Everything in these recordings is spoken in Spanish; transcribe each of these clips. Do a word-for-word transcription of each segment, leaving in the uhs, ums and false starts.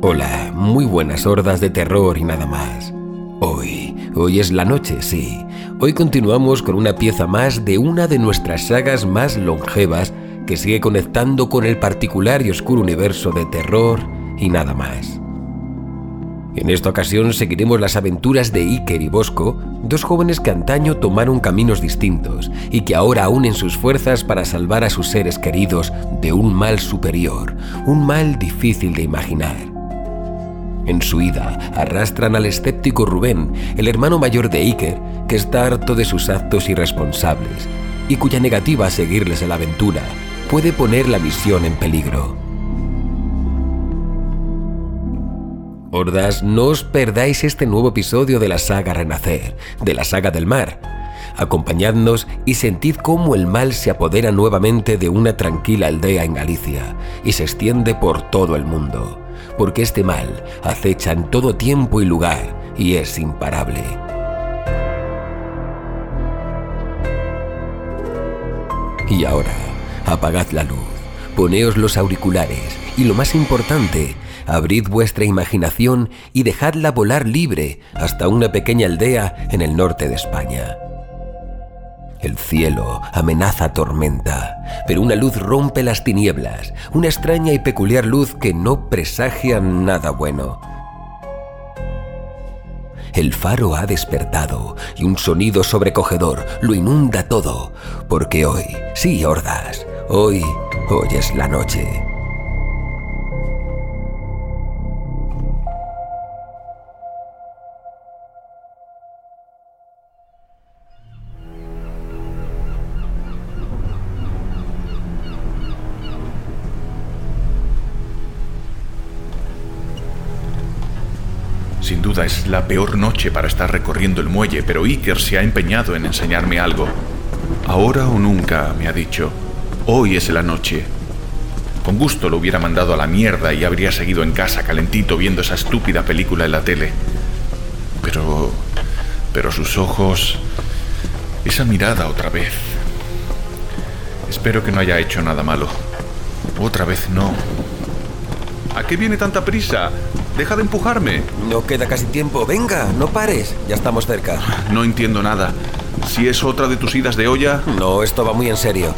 Hola, muy buenas hordas de terror y nada más. Hoy, hoy es la noche, sí. Hoy continuamos con una pieza más de una de nuestras sagas más longevas que sigue conectando con el particular y oscuro universo de terror y nada más. En esta ocasión seguiremos las aventuras de Iker y Bosco, dos jóvenes que antaño tomaron caminos distintos y que ahora unen sus fuerzas para salvar a sus seres queridos de un mal superior, un mal difícil de imaginar. En su ida, arrastran al escéptico Rubén, el hermano mayor de Iker, que está harto de sus actos irresponsables y cuya negativa a seguirles en la aventura puede poner la misión en peligro. Hordas, no os perdáis este nuevo episodio de la saga Renacer, de la saga del mar. Acompañadnos y sentid cómo el mal se apodera nuevamente de una tranquila aldea en Galicia y se extiende por todo el mundo. Porque este mal acecha en todo tiempo y lugar y es imparable. Y ahora, apagad la luz, poneos los auriculares y lo más importante, abrid vuestra imaginación y dejadla volar libre hasta una pequeña aldea en el norte de España. El cielo amenaza tormenta, pero una luz rompe las tinieblas, una extraña y peculiar luz que no presagia nada bueno. El faro ha despertado y un sonido sobrecogedor lo inunda todo, porque hoy, sí, hordas, hoy, hoy es la noche. Sin duda es la peor noche para estar recorriendo el muelle, pero Iker se ha empeñado en enseñarme algo. Ahora o nunca, me ha dicho. Hoy es la noche. Con gusto lo hubiera mandado a la mierda y habría seguido en casa calentito viendo esa estúpida película en la tele. Pero... pero sus ojos... esa mirada otra vez. Espero que no haya hecho nada malo. Otra vez no. ¿A qué viene tanta prisa? ¡Deja de empujarme! No queda casi tiempo. Venga, no pares. Ya estamos cerca. No entiendo nada. ¿Si es otra de tus idas de olla? No, esto va muy en serio.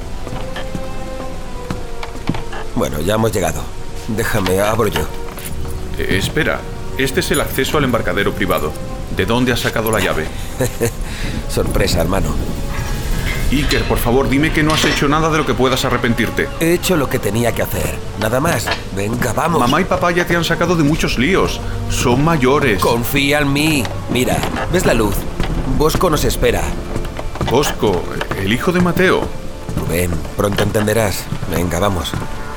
Bueno, ya hemos llegado. Déjame, abro yo. Eh, espera. Este es el acceso al embarcadero privado. ¿De dónde has sacado la llave? Sorpresa, hermano. Iker, por favor, dime que no has hecho nada de lo que puedas arrepentirte. He hecho lo que tenía que hacer. Nada más. Venga, vamos. Mamá y papá ya te han sacado de muchos líos. Son mayores. Confía en mí. Mira, ¿ves la luz? Bosco nos espera. Bosco, el hijo de Mateo. Rubén, pronto entenderás. Venga, vamos.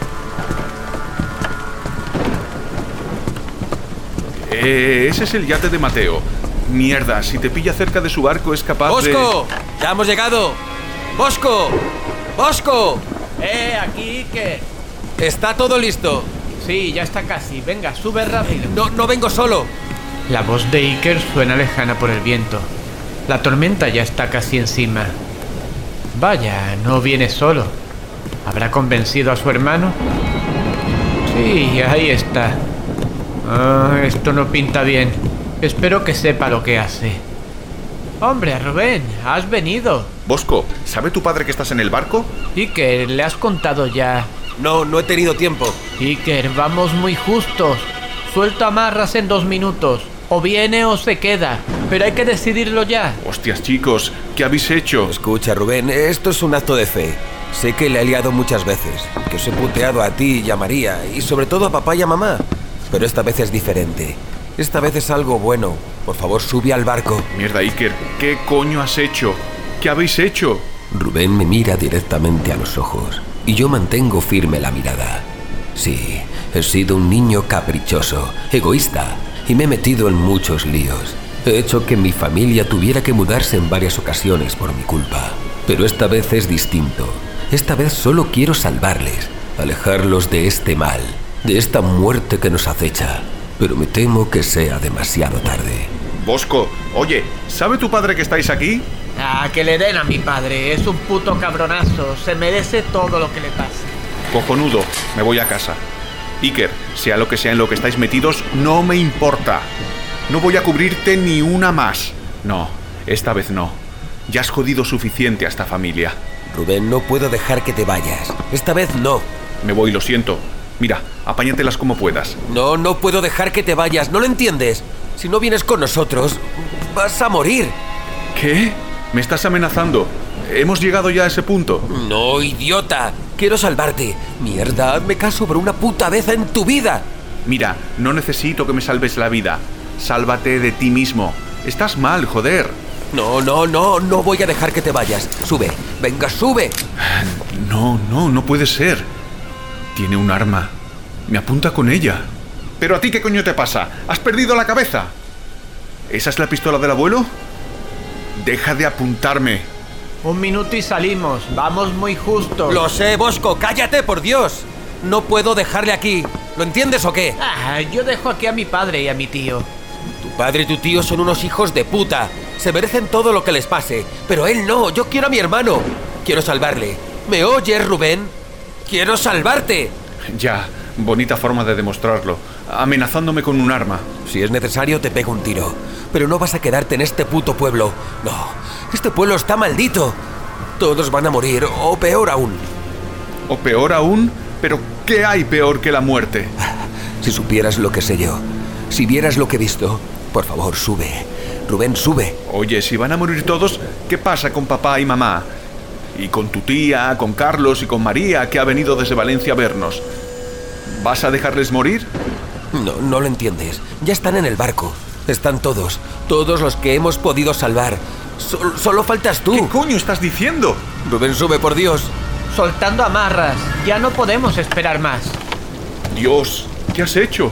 Eh, ese es el yate de Mateo. Mierda, si te pilla cerca de su barco es capaz ¡Bosco! de... ¡Bosco! ¡Ya hemos llegado! ¡Bosco! ¡Bosco! ¡Eh, aquí, Iker! ¿Está todo listo? Sí, ya está casi. Venga, sube rápido. No, no vengo solo. La voz de Iker suena lejana por el viento. La tormenta ya está casi encima. Vaya, no viene solo. ¿Habrá convencido a su hermano? Sí, ahí está. Ah, esto no pinta bien. Espero que sepa lo que hace. Hombre, Rubén, has venido. Bosco, ¿sabe tu padre que estás en el barco? Iker, ¿le has contado ya? No, no he tenido tiempo. Iker, vamos muy justos. Suelto amarras en dos minutos. O viene o se queda. Pero hay que decidirlo ya. Hostias, chicos, ¿qué habéis hecho? Escucha, Rubén, esto es un acto de fe. Sé que le he liado muchas veces, que os he puteado a ti y a María, y sobre todo a papá y a mamá. Pero esta vez es diferente. Esta vez es algo bueno. Por favor, sube al barco. Mierda, Iker, ¿qué coño has hecho? ¿Qué habéis hecho? Rubén me mira directamente a los ojos y yo mantengo firme la mirada. Sí, he sido un niño caprichoso, egoísta, y me he metido en muchos líos. He hecho que mi familia tuviera que mudarse en varias ocasiones por mi culpa. Pero esta vez es distinto. Esta vez solo quiero salvarles, alejarlos de este mal, de esta muerte que nos acecha. Pero me temo que sea demasiado tarde. Bosco, oye, ¿sabe tu padre que estáis aquí? Ah, que le den a mi padre. Es un puto cabronazo. Se merece todo lo que le pase. Cojonudo, me voy a casa. Iker, sea lo que sea en lo que estáis metidos, no me importa. No voy a cubrirte ni una más. No, esta vez no. Ya has jodido suficiente a esta familia. Rubén, no puedo dejar que te vayas. Esta vez no. Me voy, lo siento. Mira, apáñatelas como puedas. No, no puedo dejar que te vayas, ¿no lo entiendes? Si no vienes con nosotros, vas a morir. ¿Qué? ¿Me estás amenazando? ¿Hemos llegado ya a ese punto? No, idiota. Quiero salvarte. Mierda, hazme caso por una puta vez en tu vida. Mira, no necesito que me salves la vida. Sálvate de ti mismo. Estás mal, joder. No, no, no, no voy a dejar que te vayas. Sube, venga, sube. No, no, no puede ser. Tiene un arma. Me apunta con ella. ¿Pero a ti qué coño te pasa? ¿Has perdido la cabeza? ¿Esa es la pistola del abuelo? Deja de apuntarme. Un minuto y salimos. Vamos muy justo. Lo sé, Bosco, cállate, por Dios. No puedo dejarle aquí. ¿Lo entiendes o qué? Ah, yo dejo aquí a mi padre y a mi tío. Tu padre y tu tío son unos hijos de puta. Se merecen todo lo que les pase. Pero él no, yo quiero a mi hermano. Quiero salvarle. ¿Me oyes, Rubén? ¡Quiero salvarte! Ya, bonita forma de demostrarlo. Amenazándome con un arma. Si es necesario, te pego un tiro. Pero no vas a quedarte en este puto pueblo. No, este pueblo está maldito. Todos van a morir, o peor aún. ¿O peor aún? ¿Pero qué hay peor que la muerte? Si supieras lo que sé yo, si vieras lo que he visto, por favor, sube. Rubén, sube. Oye, si van a morir todos, ¿qué pasa con papá y mamá? Y con tu tía, con Carlos y con María, que ha venido desde Valencia a vernos. ¿Vas a dejarles morir? No, no lo entiendes. Ya están en el barco. Están todos. Todos los que hemos podido salvar. So- solo faltas tú. ¿Qué coño estás diciendo? Rubén, sube, por Dios. Soltando amarras. Ya no podemos esperar más. Dios, ¿qué has hecho?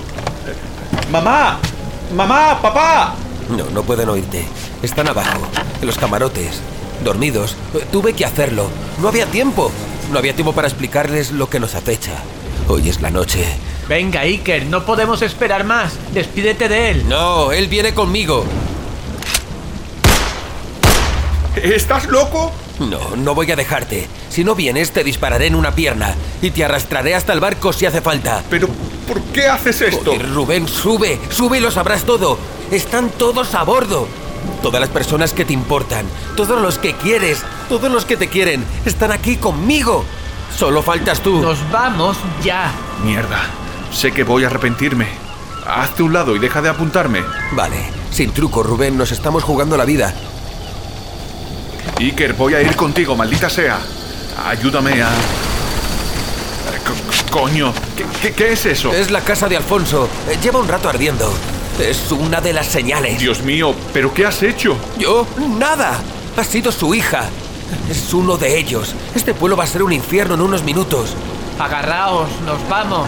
¡Mamá! ¡Mamá! ¡Papá! No, no pueden oírte. Están abajo, en los camarotes, dormidos. Tuve que hacerlo. No había tiempo. No había tiempo para explicarles lo que nos acecha. Hoy es la noche. Venga, Iker, no podemos esperar más. Despídete de él. No, él viene conmigo. ¿Estás loco? No, no voy a dejarte. Si no vienes, te dispararé en una pierna y te arrastraré hasta el barco si hace falta. ¿Pero por qué haces esto? Joder, Rubén, sube, sube y lo sabrás todo. Están todos a bordo. Todas las personas que te importan, todos los que quieres, todos los que te quieren, están aquí conmigo. Solo faltas tú. Nos vamos ya. Mierda, sé que voy a arrepentirme. Hazte un lado y deja de apuntarme. Vale, sin truco, Rubén, nos estamos jugando la vida. Iker, voy a ir contigo, maldita sea. Ayúdame a... Co- coño, ¿qué, qué, qué es eso? Es la casa de Alfonso. Eh, Lleva un rato ardiendo. Es una de las señales. Dios mío, ¿pero qué has hecho? ¿Yo? Nada. Ha sido su hija. Es uno de ellos. Este pueblo va a ser un infierno en unos minutos. Agarraos, nos vamos.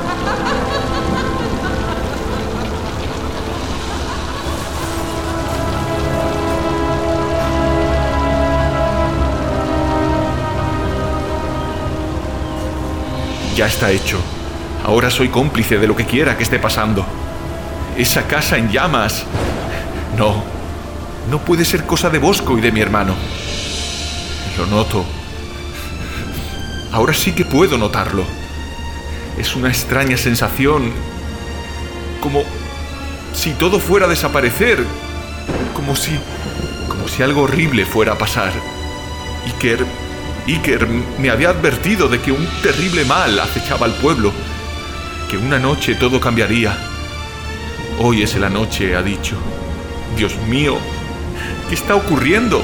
Ya está hecho. Ahora soy cómplice de lo que quiera que esté pasando. Esa casa en llamas. No, no puede ser cosa de Bosco y de mi hermano. Lo noto. Ahora sí que puedo notarlo. Es una extraña sensación. Como si todo fuera a desaparecer. Como si... Como si algo horrible fuera a pasar. Iker... Iker me había advertido de que un terrible mal acechaba al pueblo. Que una noche todo cambiaría. Hoy es la noche, ha dicho. Dios mío, ¿qué está ocurriendo?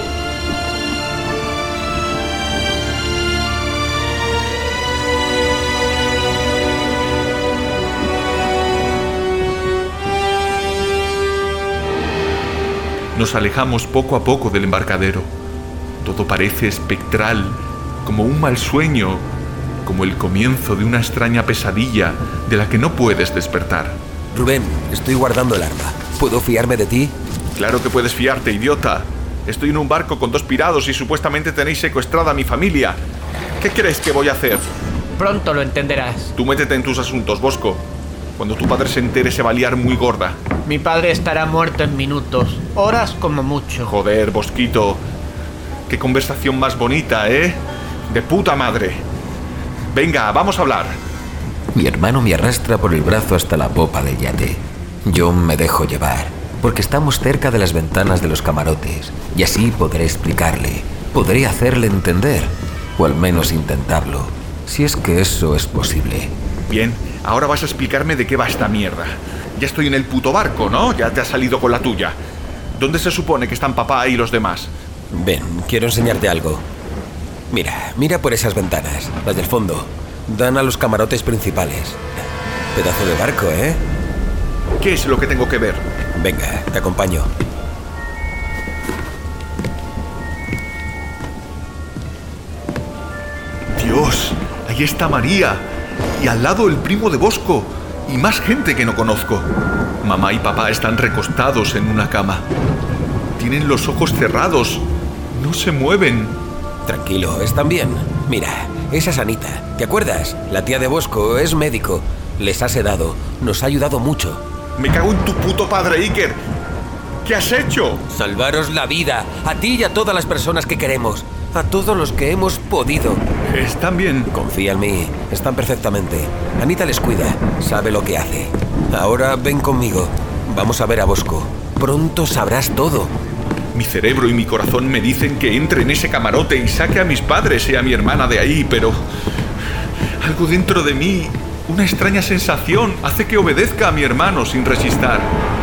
Nos alejamos poco a poco del embarcadero. Todo parece espectral, como un mal sueño, como el comienzo de una extraña pesadilla de la que no puedes despertar. Rubén, estoy guardando el arma. ¿Puedo fiarme de ti? Claro que puedes fiarte, idiota. Estoy en un barco con dos pirados y supuestamente tenéis secuestrada a mi familia. ¿Qué crees que voy a hacer? Pronto lo entenderás. Tú métete en tus asuntos, Bosco. Cuando tu padre se entere se va a liar muy gorda. Mi padre estará muerto en minutos, horas como mucho. Joder, Bosquito. Qué conversación más bonita, ¿eh? De puta madre. Venga, vamos a hablar. Mi hermano me arrastra por el brazo hasta la popa del yate. Yo me dejo llevar, porque estamos cerca de las ventanas de los camarotes, y así podré explicarle, podré hacerle entender, o al menos intentarlo, si es que eso es posible. Bien, ahora vas a explicarme de qué va esta mierda. Ya estoy en el puto barco, ¿no? Ya te has salido con la tuya. ¿Dónde se supone que están papá y los demás? Ven, quiero enseñarte algo. Mira, mira por esas ventanas, las del fondo. Dan a los camarotes principales. Pedazo de barco, ¿eh? ¿Qué es lo que tengo que ver? Venga, te acompaño. Dios, ahí está María. Y al lado el primo de Bosco. Y más gente que no conozco. Mamá y papá están recostados en una cama. Tienen los ojos cerrados. No se mueven. Tranquilo, están bien. Mira, esa es Anita. ¿Te acuerdas? La tía de Bosco es médico. Les ha sedado. Nos ha ayudado mucho. Me cago en tu puto padre, Iker. ¿Qué has hecho? Salvaros la vida. A ti y a todas las personas que queremos. A todos los que hemos podido. ¿Están bien? Confía en mí. Están perfectamente. Anita les cuida. Sabe lo que hace. Ahora ven conmigo. Vamos a ver a Bosco. Pronto sabrás todo. Mi cerebro y mi corazón me dicen que entre en ese camarote y saque a mis padres y a mi hermana de ahí, pero... algo dentro de mí, una extraña sensación, hace que obedezca a mi hermano sin resistir.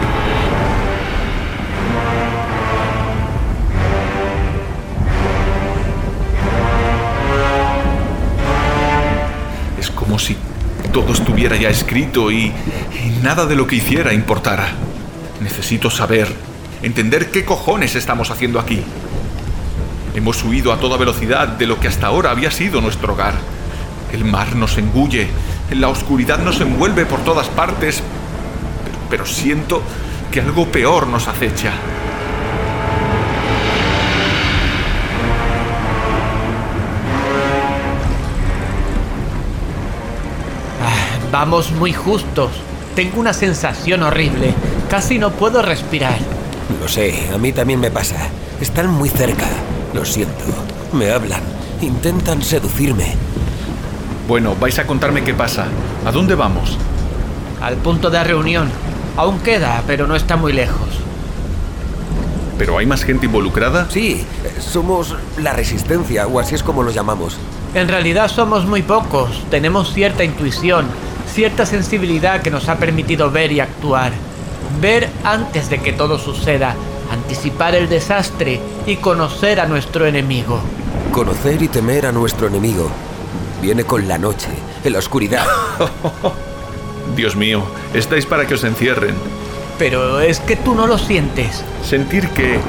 Es como si todo estuviera ya escrito y, y nada de lo que hiciera importara. Necesito saber, entender qué cojones estamos haciendo aquí. Hemos huido a toda velocidad de lo que hasta ahora había sido nuestro hogar. El mar nos engulle, la oscuridad nos envuelve por todas partes, pero, pero siento que algo peor nos acecha. Ah, vamos muy justos. Tengo una sensación horrible. Casi no puedo respirar. Lo sé, a mí también me pasa. Están muy cerca. Lo siento. Me hablan. Intentan seducirme. Bueno, vais a contarme qué pasa. ¿A dónde vamos? Al punto de reunión. Aún queda, pero no está muy lejos. ¿Pero hay más gente involucrada? Sí, somos la resistencia, o así es como lo llamamos. En realidad somos muy pocos. Tenemos cierta intuición, cierta sensibilidad que nos ha permitido ver y actuar. Ver antes de que todo suceda, anticipar el desastre y conocer a nuestro enemigo. Conocer y temer a nuestro enemigo. Viene con la noche, en la oscuridad. Dios mío, estáis para que os encierren. Pero es que tú no lo sientes. Sentir que...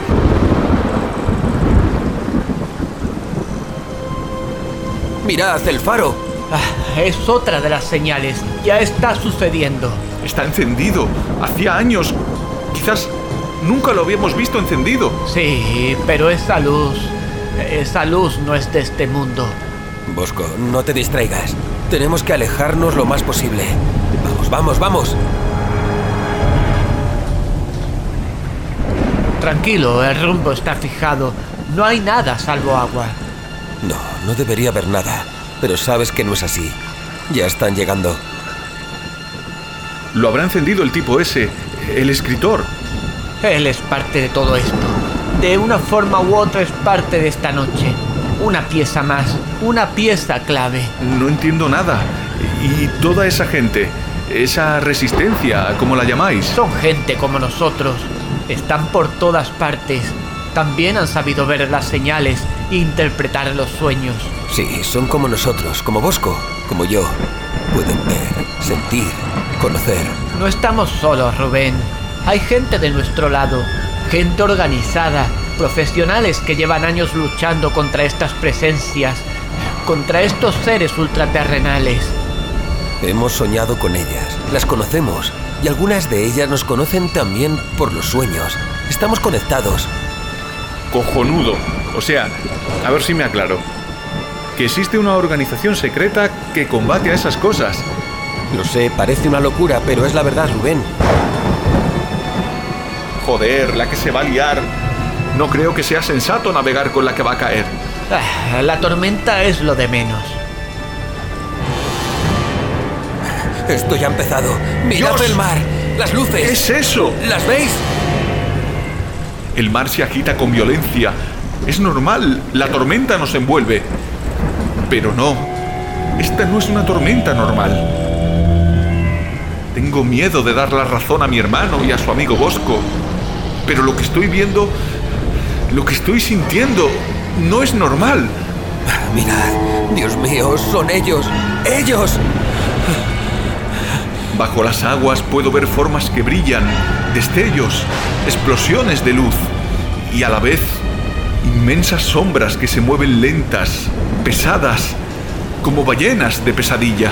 ¡Mirad, el faro! Ah, es otra de las señales. Ya está sucediendo. Está encendido. Hacía años. Quizás nunca lo habíamos visto encendido. Sí, pero esa luz... Esa luz no es de este mundo. Bosco, no te distraigas. Tenemos que alejarnos lo más posible. Vamos, vamos, vamos. Tranquilo, el rumbo está fijado. No hay nada salvo agua. No, no debería haber nada. Pero sabes que no es así. Ya están llegando. Lo habrá encendido el tipo ese, el escritor. Él es parte de todo esto. De una forma u otra es parte de esta noche. Una pieza más, una pieza clave. No entiendo nada. Y toda esa gente, esa resistencia, ¿cómo la llamáis? Son gente como nosotros. Están por todas partes. También han sabido ver las señales e interpretar los sueños. Sí, son como nosotros, como Bosco, como yo. Pueden ver, sentir, conocer. No estamos solos, Rubén. Hay gente de nuestro lado, gente organizada, profesionales que llevan años luchando contra estas presencias, contra estos seres ultraterrenales. Hemos soñado con ellas, las conocemos, y algunas de ellas nos conocen también por los sueños. Estamos conectados. Cojonudo. O sea, a ver si me aclaro. Que existe una organización secreta que combate a esas cosas. Lo sé, parece una locura, pero es la verdad, Rubén. Joder, la que se va a liar. No creo que sea sensato navegar con la que va a caer. Ah, la tormenta es lo de menos. Esto ya ha empezado. ¡Mirad ¡Dios! el mar! ¡Las luces! ¿Qué es eso? ¿Las veis? El mar se agita con violencia. Es normal, la tormenta nos envuelve. Pero no, esta no es una tormenta normal. Tengo miedo de dar la razón a mi hermano y a su amigo Bosco. Pero lo que estoy viendo, lo que estoy sintiendo, no es normal. Mirad, Dios mío, son ellos. ¡Ellos! Bajo las aguas puedo ver formas que brillan, destellos, explosiones de luz y a la vez inmensas sombras que se mueven lentas, pesadas, como ballenas de pesadilla.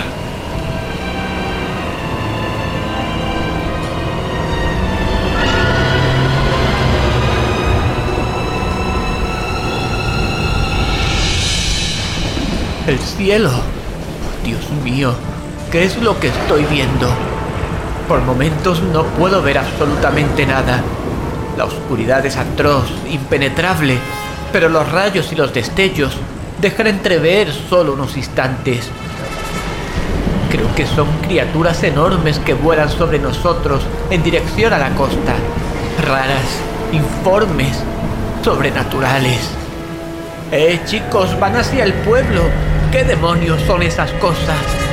El cielo. Dios mío, ¿qué es lo que estoy viendo? Por momentos no puedo ver absolutamente nada. La oscuridad es atroz, impenetrable, pero los rayos y los destellos dejan entrever solo unos instantes. Creo que son criaturas enormes que vuelan sobre nosotros en dirección a la costa. Raras, informes, sobrenaturales. ¡Eh, chicos! ¡Van hacia el pueblo! ¿Qué demonios son esas cosas?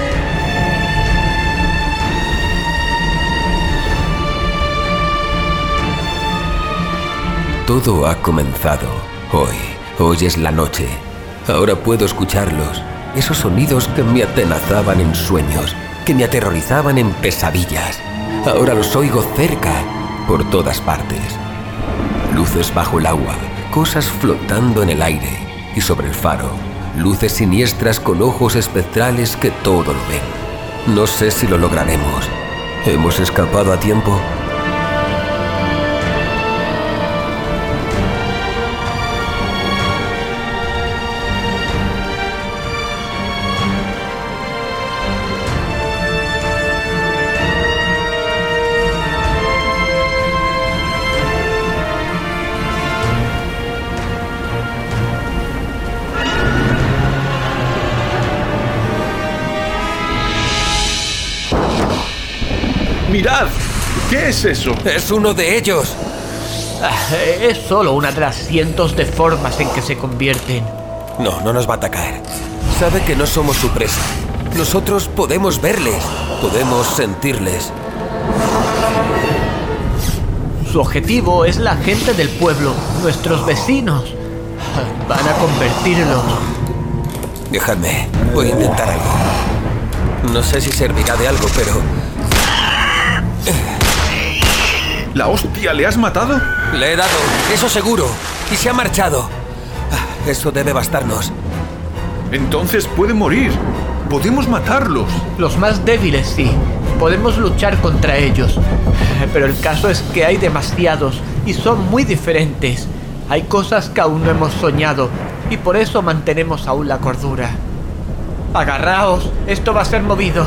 Todo ha comenzado. Hoy, hoy es la noche. Ahora puedo escucharlos. Esos sonidos que me atenazaban en sueños, que me aterrorizaban en pesadillas. Ahora los oigo cerca, por todas partes. Luces bajo el agua, cosas flotando en el aire. Y sobre el faro, luces siniestras con ojos espectrales que todo lo ven. No sé si lo lograremos. ¿Hemos escapado a tiempo? ¡Mirad! ¿Qué es eso? ¡Es uno de ellos! Ah, es solo una de las cientos de formas en que se convierten. No, no nos va a atacar. Sabe que no somos su presa. Nosotros podemos verles, podemos sentirles. Su objetivo es la gente del pueblo, nuestros vecinos. Van a convertirlos. Dejadme, voy a intentar algo. No sé si servirá de algo, pero... ¡La hostia! ¿Le has matado? Le he dado, eso seguro. Y se ha marchado. Eso debe bastarnos. Entonces puede morir. Podemos matarlos. Los más débiles, sí. Podemos luchar contra ellos. Pero el caso es que hay demasiados y son muy diferentes. Hay cosas que aún no hemos soñado y por eso mantenemos aún la cordura. Agarraos, esto va a ser movido.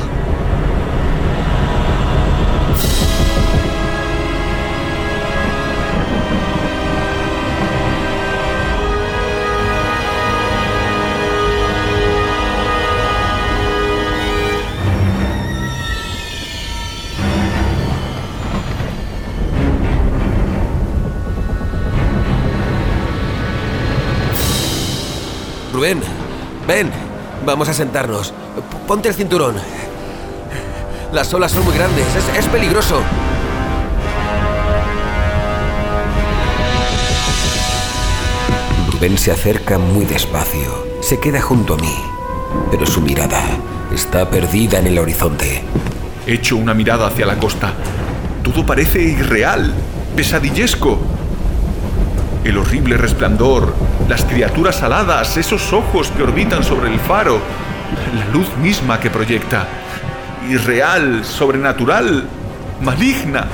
Rubén, ven, vamos a sentarnos. P- ponte el cinturón. Las olas son muy grandes, es, es peligroso. Rubén se acerca muy despacio, se queda junto a mí, pero su mirada está perdida en el horizonte. Echo una mirada hacia la costa. Todo parece irreal, pesadillesco. El horrible resplandor, las criaturas aladas, esos ojos que orbitan sobre el faro, la luz misma que proyecta. Irreal, sobrenatural, maligna.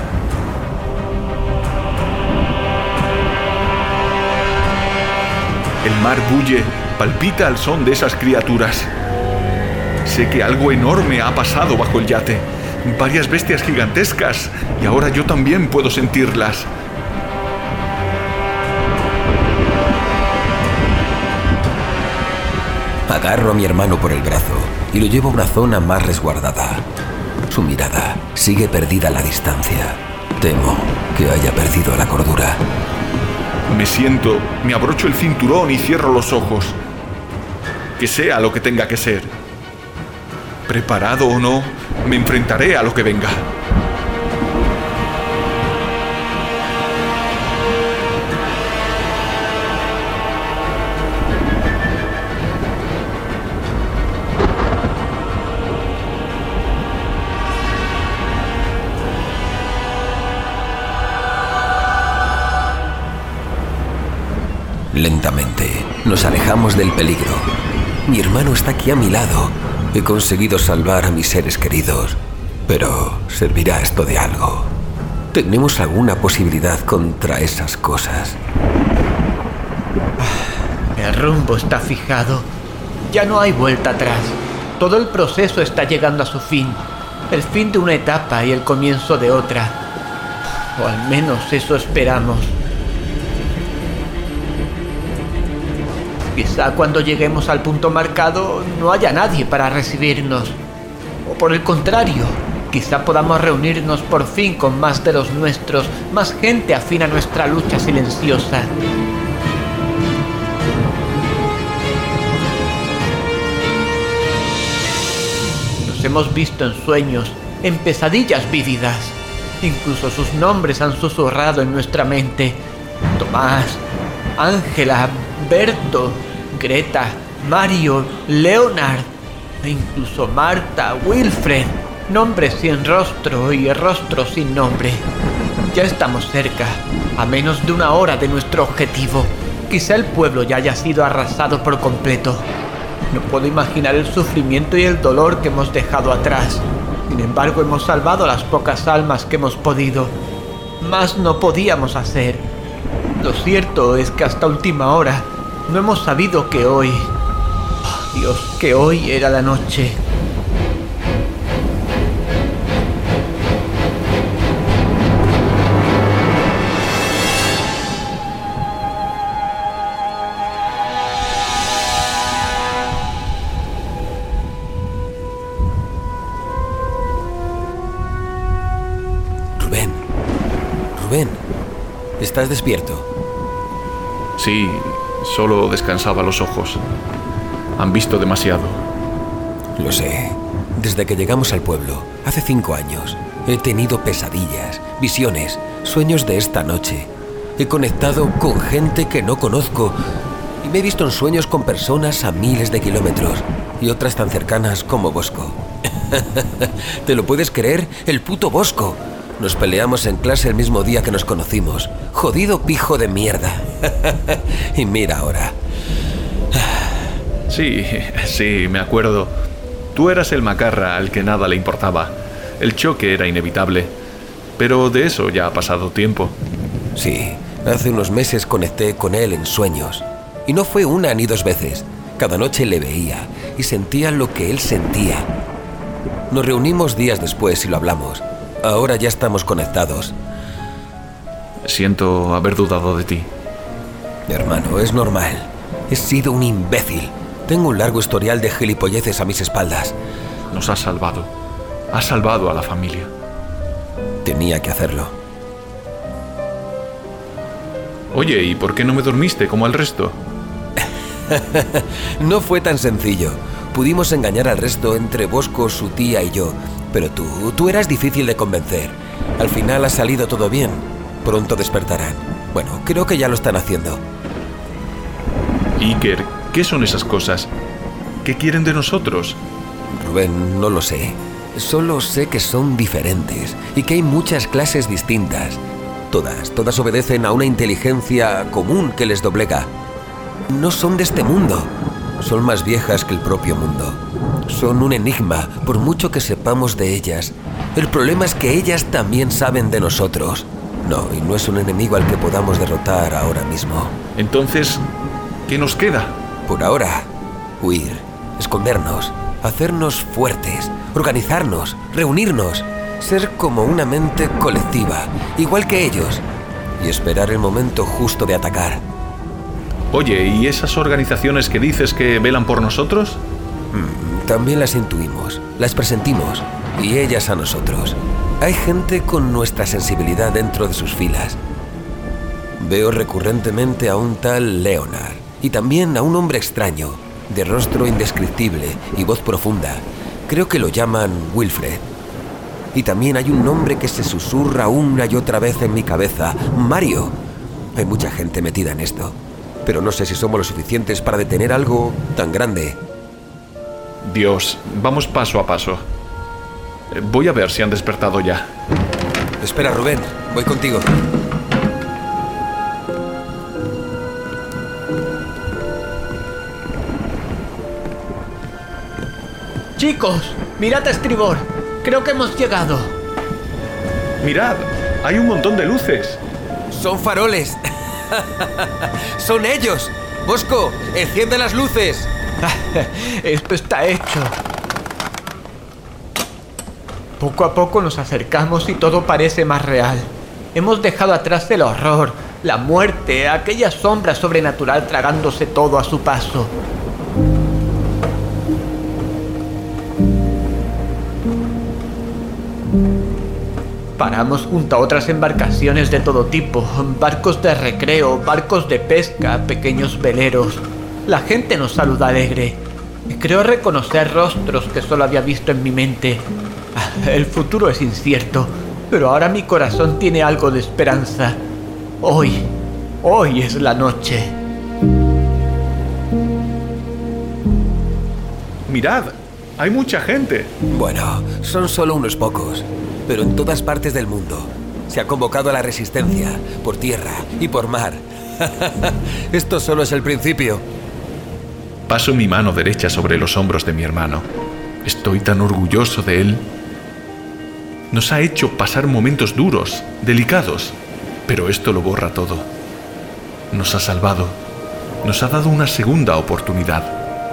El mar bulle, palpita al son de esas criaturas. Sé que algo enorme ha pasado bajo el yate. Varias bestias gigantescas, y ahora yo también puedo sentirlas. Agarro a mi hermano por el brazo y lo llevo a una zona más resguardada. Su mirada sigue perdida a la distancia. Temo que haya perdido la cordura. Me siento, me abrocho el cinturón y cierro los ojos. Que sea lo que tenga que ser. Preparado o no, me enfrentaré a lo que venga. Lentamente nos alejamos del peligro. Mi hermano está aquí a mi lado. He conseguido salvar a mis seres queridos. Pero ¿servirá esto de algo? ¿Tenemos alguna posibilidad contra esas cosas? El rumbo está fijado. Ya no hay vuelta atrás. Todo el proceso está llegando a su fin. El fin de una etapa y el comienzo de otra. O al menos eso esperamos. Quizá cuando lleguemos al punto marcado no haya nadie para recibirnos. O por el contrario, quizá podamos reunirnos por fin con más de los nuestros, más gente afín a nuestra lucha silenciosa. Nos hemos visto en sueños, en pesadillas vívidas. Incluso sus nombres han susurrado en nuestra mente. Tomás, Ángela, Berto, Greta, Mario, Leonard e incluso Marta, Wilfred, nombres sin rostro y rostros sin nombre. Ya estamos cerca, a menos de una hora de nuestro objetivo. Quizá el pueblo ya haya sido arrasado por completo. No puedo imaginar el sufrimiento y el dolor que hemos dejado atrás. Sin embargo, hemos salvado a las pocas almas que hemos podido. Más no podíamos hacer. Lo cierto es que hasta última hora no hemos sabido que hoy... Oh, Dios, que hoy era la noche. Rubén, Rubén, ¿estás despierto? Sí, solo descansaba los ojos. Han visto demasiado. Lo sé. Desde que llegamos al pueblo, hace cinco años, he tenido pesadillas, visiones, sueños de esta noche. He conectado con gente que no conozco y me he visto en sueños con personas a miles de kilómetros y otras tan cercanas como Bosco. ¿Te lo puedes creer? ¡El puto Bosco! Nos peleamos en clase el mismo día que nos conocimos. Jodido pijo de mierda. Y mira ahora. Sí, sí, me acuerdo. Tú eras el macarra al que nada le importaba. El choque era inevitable. Pero de eso ya ha pasado tiempo. Sí, hace unos meses conecté con él en sueños. Y no fue una ni dos veces. Cada noche le veía y sentía lo que él sentía. Nos reunimos días después y lo hablamos. Ahora ya estamos conectados. Siento haber dudado de ti. Hermano, es normal. He sido un imbécil. Tengo un largo historial de gilipolleces a mis espaldas. Nos has salvado. Has salvado a la familia. Tenía que hacerlo. Oye, ¿y por qué no me dormiste como al resto? No fue tan sencillo. Pudimos engañar al resto entre Bosco, su tía y yo. Pero tú, tú eras difícil de convencer. Al final ha salido todo bien. Pronto despertarán. Bueno, creo que ya lo están haciendo. Iker, ¿qué son esas cosas? ¿Qué quieren de nosotros? Rubén, no lo sé. Solo sé que son diferentes y que hay muchas clases distintas. Todas, todas obedecen a una inteligencia común que les doblega. No son de este mundo. Son más viejas que el propio mundo. Son un enigma, por mucho que sepamos de ellas. El problema es que ellas también saben de nosotros. No, y no es un enemigo al que podamos derrotar ahora mismo. Entonces, ¿qué nos queda? Por ahora, huir, escondernos, hacernos fuertes, organizarnos, reunirnos, ser como una mente colectiva, igual que ellos, y esperar el momento justo de atacar. Oye, ¿y esas organizaciones que dices que velan por nosotros? Mm, también las intuimos, las presentimos. y ellas a nosotros. Hay gente con nuestra sensibilidad dentro de sus filas. Veo recurrentemente a un tal Leonard y también a un hombre extraño, de rostro indescriptible y voz profunda. Creo que lo llaman Wilfred. Y también hay un nombre que se susurra una y otra vez en mi cabeza: Mario. Hay mucha gente metida en esto, pero no sé si somos lo suficientes para detener algo tan grande. Dios, vamos paso a paso. Voy a ver si han despertado ya. Espera, Rubén, voy contigo. Chicos, mirad a estribor. Creo que hemos llegado. Mirad, hay un montón de luces. Son faroles. Son ellos. Bosco, enciende las luces. Esto está hecho. Poco a poco nos acercamos y todo parece más real. Hemos dejado atrás el horror, la muerte, aquella sombra sobrenatural tragándose todo a su paso. Paramos junto a otras embarcaciones de todo tipo, barcos de recreo, barcos de pesca, pequeños veleros. La gente nos saluda alegre. Creo reconocer rostros que solo había visto en mi mente. El futuro es incierto, pero ahora mi corazón tiene algo de esperanza. Hoy, hoy es la noche. Mirad, hay mucha gente. Bueno, son solo unos pocos, pero en todas partes del mundo se ha convocado a la resistencia, por tierra y por mar. Esto solo es el principio. Paso mi mano derecha sobre los hombros de mi hermano. Estoy tan orgulloso de él. Nos ha hecho pasar momentos duros, delicados, pero esto lo borra todo. Nos ha salvado. Nos ha dado una segunda oportunidad.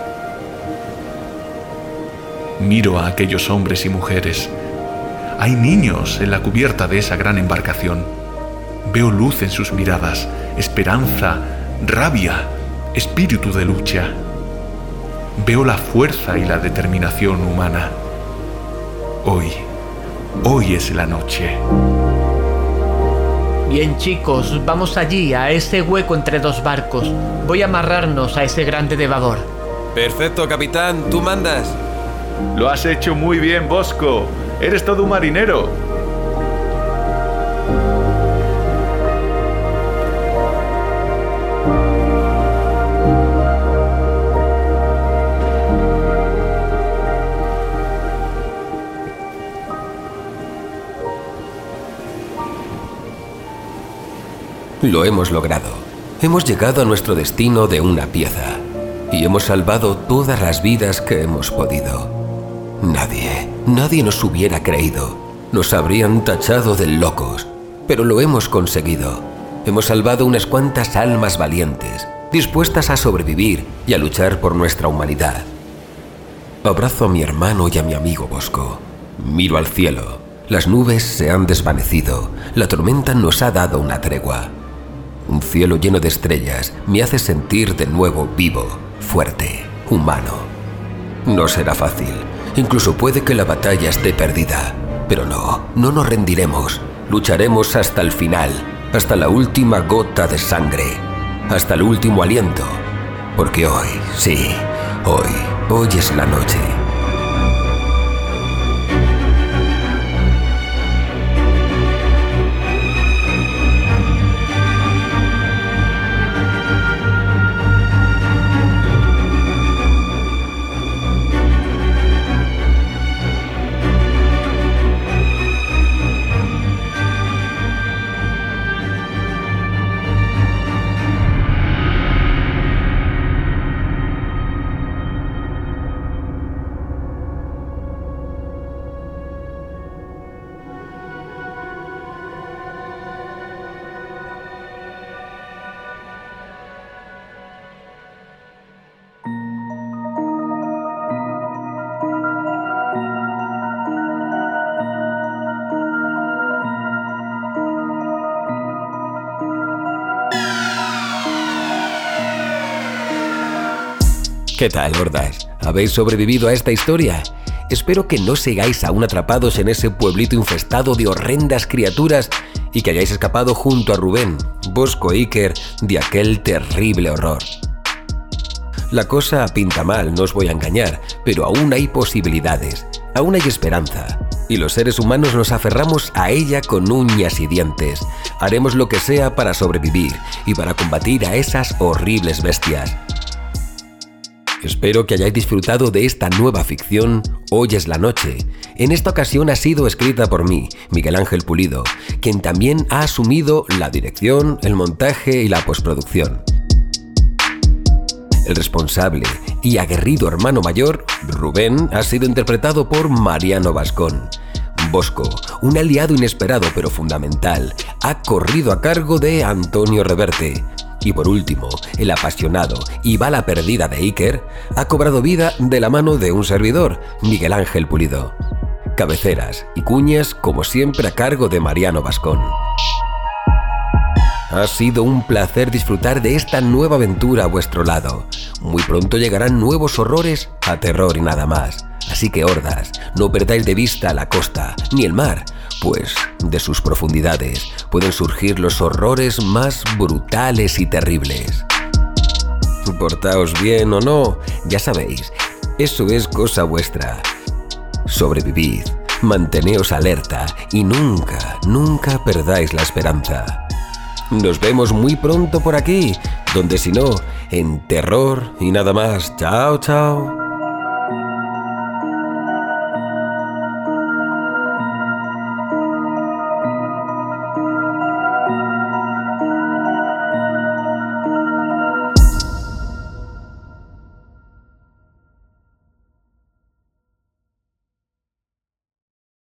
Miro a aquellos hombres y mujeres. Hay niños en la cubierta de esa gran embarcación. Veo luz en sus miradas, esperanza, rabia, espíritu de lucha. Veo la fuerza y la determinación humana. Hoy, hoy es la noche. Bien, chicos, vamos allí, a ese hueco entre dos barcos. Voy a amarrarnos a ese grande de babor. Perfecto, capitán, tú mandas. Lo has hecho muy bien, Bosco. Eres todo un marinero. Lo hemos logrado. Hemos llegado a nuestro destino de una pieza y hemos salvado todas las vidas que hemos podido. Nadie, nadie nos hubiera creído. Nos habrían tachado de locos, pero lo hemos conseguido. Hemos salvado unas cuantas almas valientes, dispuestas a sobrevivir y a luchar por nuestra humanidad. Abrazo a mi hermano y a mi amigo Bosco. Miro al cielo. Las nubes se han desvanecido. La tormenta nos ha dado una tregua. Un cielo lleno de estrellas me hace sentir de nuevo vivo, fuerte, humano. No será fácil. Incluso puede que la batalla esté perdida. Pero no, no nos rendiremos. Lucharemos hasta el final, hasta la última gota de sangre, hasta el último aliento. Porque hoy, sí, hoy, hoy es la noche. ¿Qué tal, hordas? ¿Habéis sobrevivido a esta historia? Espero que no sigáis aún atrapados en ese pueblito infestado de horrendas criaturas y que hayáis escapado junto a Rubén, Bosco e Iker de aquel terrible horror. La cosa pinta mal, no os voy a engañar, pero aún hay posibilidades, aún hay esperanza. Y los seres humanos nos aferramos a ella con uñas y dientes. Haremos lo que sea para sobrevivir y para combatir a esas horribles bestias. Espero que hayáis disfrutado de esta nueva ficción, Hoy es la noche. En esta ocasión ha sido escrita por mí, Miguel Ángel Pulido, quien también ha asumido la dirección, el montaje y la postproducción. El responsable y aguerrido hermano mayor, Rubén, ha sido interpretado por Mariano Bascón. Bosco, un aliado inesperado pero fundamental, ha corrido a cargo de Antonio Reverte. Y por último, el apasionado y bala perdida de Iker ha cobrado vida de la mano de un servidor, Miguel Ángel Pulido. Cabeceras y cuñas, como siempre, a cargo de Mariano Bascón. Ha sido un placer disfrutar de esta nueva aventura a vuestro lado. Muy pronto llegarán nuevos horrores a Terror y Nada Más. Así que, hordas, no perdáis de vista la costa ni el mar, pues de sus profundidades pueden surgir los horrores más brutales y terribles. Portaos bien o no, ya sabéis, eso es cosa vuestra. Sobrevivid, manteneos alerta y nunca, nunca perdáis la esperanza. Nos vemos muy pronto por aquí, donde si no, en Terror y Nada Más. Chao, chao.